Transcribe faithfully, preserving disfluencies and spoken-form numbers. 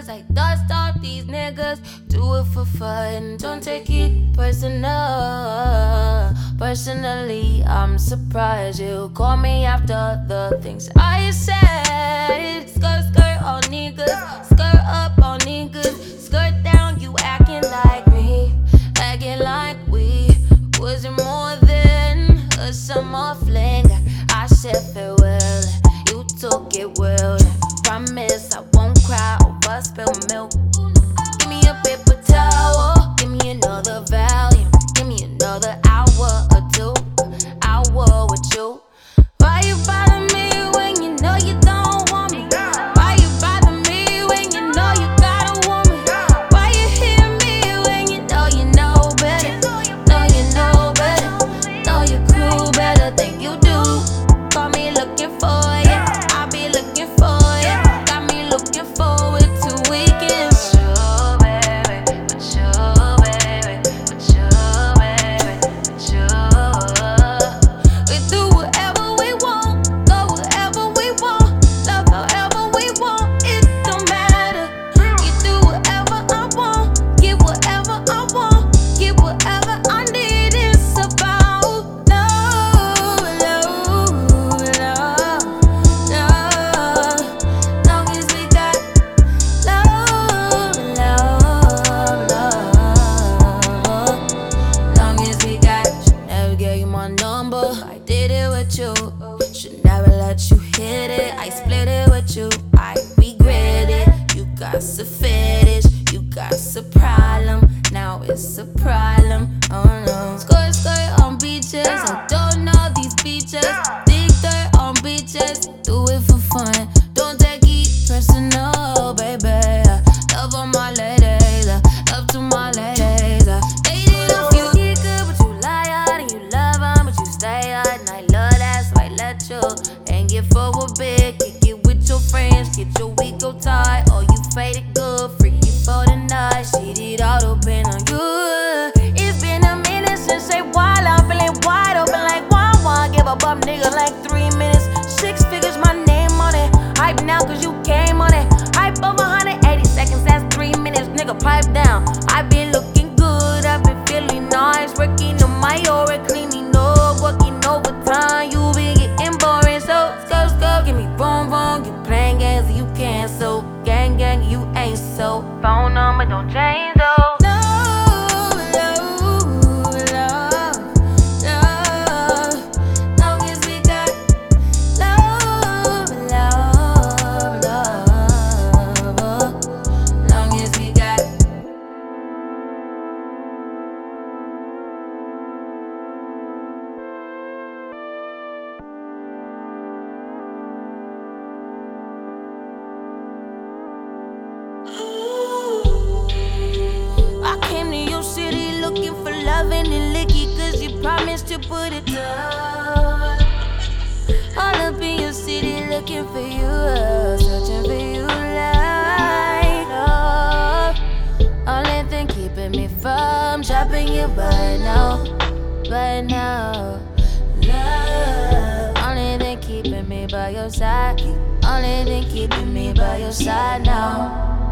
I dust off these niggas, do it for fun. Don't take it personal. Personally, I'm surprised you call me after the things I said. Skirt, skirt on niggas, skirt up on niggas, skirt down, you acting like me, acting like we wasn't more than a summer fling. I said farewell, you took it well. Promise I won't cry over spilled milk. Give me a paper towel, give me another volume, give me another hour or two, hour with you. Why you bother me when you know you don't want me? Why you bother me when you know you got a woman? Why you hear me when you know you know better? Know you know better, know your crew better than you do. Call me looking for you, I'll be looking for you. Got me looking forward to weekends. Sure, baby, but sure, baby, but sure, baby, but sure. We do whatever we want, go wherever we want, love however we want, it don't matter. You do whatever I want, get whatever I want, get whatever I need. It's about love, love, love, love. Long as we got love, love, love. Long as we got. Should never gave you my number, I did it with you. Should never let you hit it, I split it with you. I regret it. You got a fetish, you got a problem. Now it's a problem, oh no. Skirt, skirt on beaches, I don't know these beaches. Dig dirt on beaches, do it for fun. Don't take it personal, baby. Love on my ladies, love to my ladies. Dated a few niggas, but you lie out and you love 'em, but you stay out and I love that, so I let you hang it for a bit. Kick it with your friends, get your ego tight, or you faded good, freaky for the night. Shit it all open on you. It's been a minute since I wild, I'm feeling wide open like one one. Give a bum nigga like three minutes, six figures, my name on it. Hype now cause you came on it. Hype over one hundred eighty seconds, that's three minutes, nigga pipe down. I been looking good, I been feeling nice, working on my aura, cleaning up, working overtime. You been getting boring, so go, go, give me boom, boom. You playing games, you cancel. Gang, gang, you ain't so. Phone number don't change though. Love, love, love, love. Long as we got love, love, love. Long as we got. I came to your city looking for loving and licky, cause you promised to put it down. All up in your city looking for you, uh, searching for you like love. Only thing keeping me from dropping you by now, by now. Love. Only thing keeping me by your side, only thing keeping me by your side now.